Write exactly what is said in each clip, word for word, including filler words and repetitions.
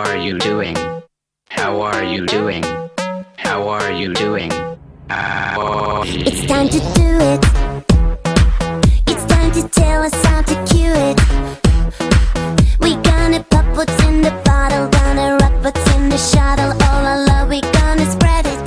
are you doing? How are you doing? How are you doing? How It's time to do it. It's time to tell us how to cue it. We gonna pop what's in the bottle, gonna rock what's in the shuttle. All our love, we gonna spread it.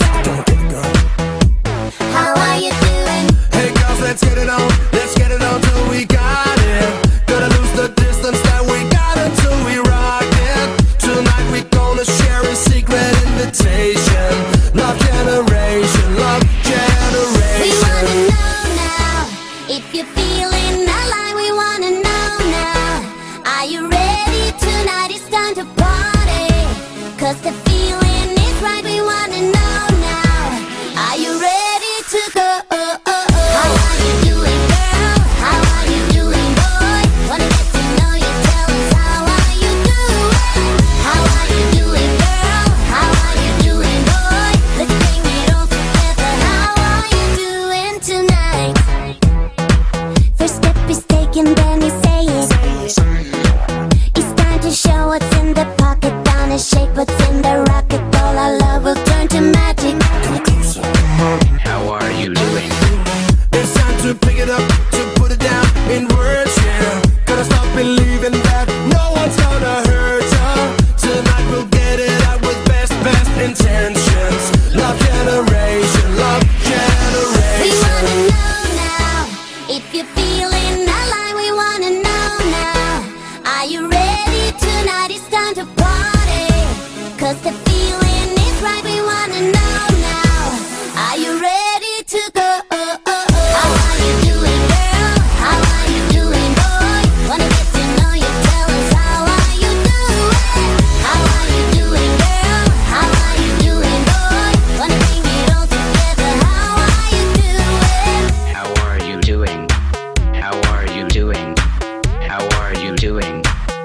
How are you doing? Hey girls, let's get it on. Let's get it on till we got it. Gonna lose the distance that we got until we rock it. Tonight we gonna share a secret invitation. Love generation, love generation. We wanna know now if you're feeling alive. We wanna know now. Are you ready? Tonight it's time to party. Cause the feeling is right. We wanna know now. Are you ready to go? How are you doing, girl? How are you doing, boy? Wanna get to know you. Tell us how are you doing? How are you doing, girl? How are you doing, boy? Let's bring it all together. How are you doing tonight? First step is taken, then you say it. It's time to show what's in the pocket. Gonna shake what's in the rocket. All our love will turn to magic. How are you doing? It's time to pick it up, to put it down in words, yeah. Gotta stop believing that no one's gonna hurt ya. Tonight we'll get it out with best, best intentions. Love generation, love generation. We wanna know now if you're feeling alive. We wanna know now. Are you ready? Tonight it's time to party. Cause the feeling is right. We wanna know now. Are you ready to go? How are you doing, girl? How are you doing, boy? Wanna get to know you. Tell us how are you doing? How are you doing, girl? How are you doing, boy? Wanna bring it all together. How are you doing? How are you doing? How are you doing? How are you doing?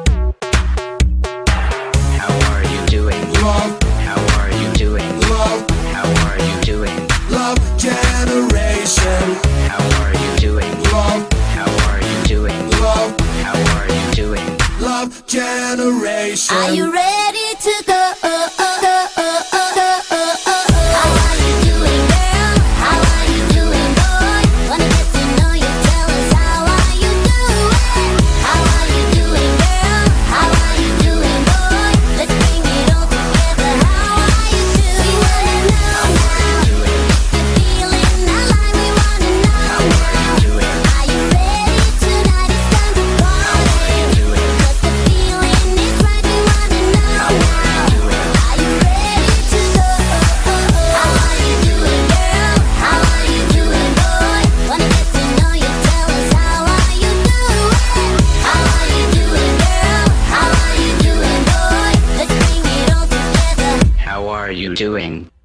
How are you doing? Love, How are you doing? love, How are you doing? love generation. How are you doing? Love, How are you doing? love, How are you doing? love generation. Are you ready to go? How are you doing, girl? How are you doing, boy? Wanna get to know you. Tell us how are you doing? How are you doing, girl? How are you doing, boy? Let's bring it all together. How are you doing? We wanna know now. You're feeling alive. We wanna know now. Are you ready? Tonight it's time to party. Cause the feeling is right. We wanna know now. Are you ready to go? How are you doing, girl? How are you doing, boy? Wanna get to know you. Tell us how are you doing? How are you doing, girl? How are you doing, boy? Let's bring it all together. How are you doing?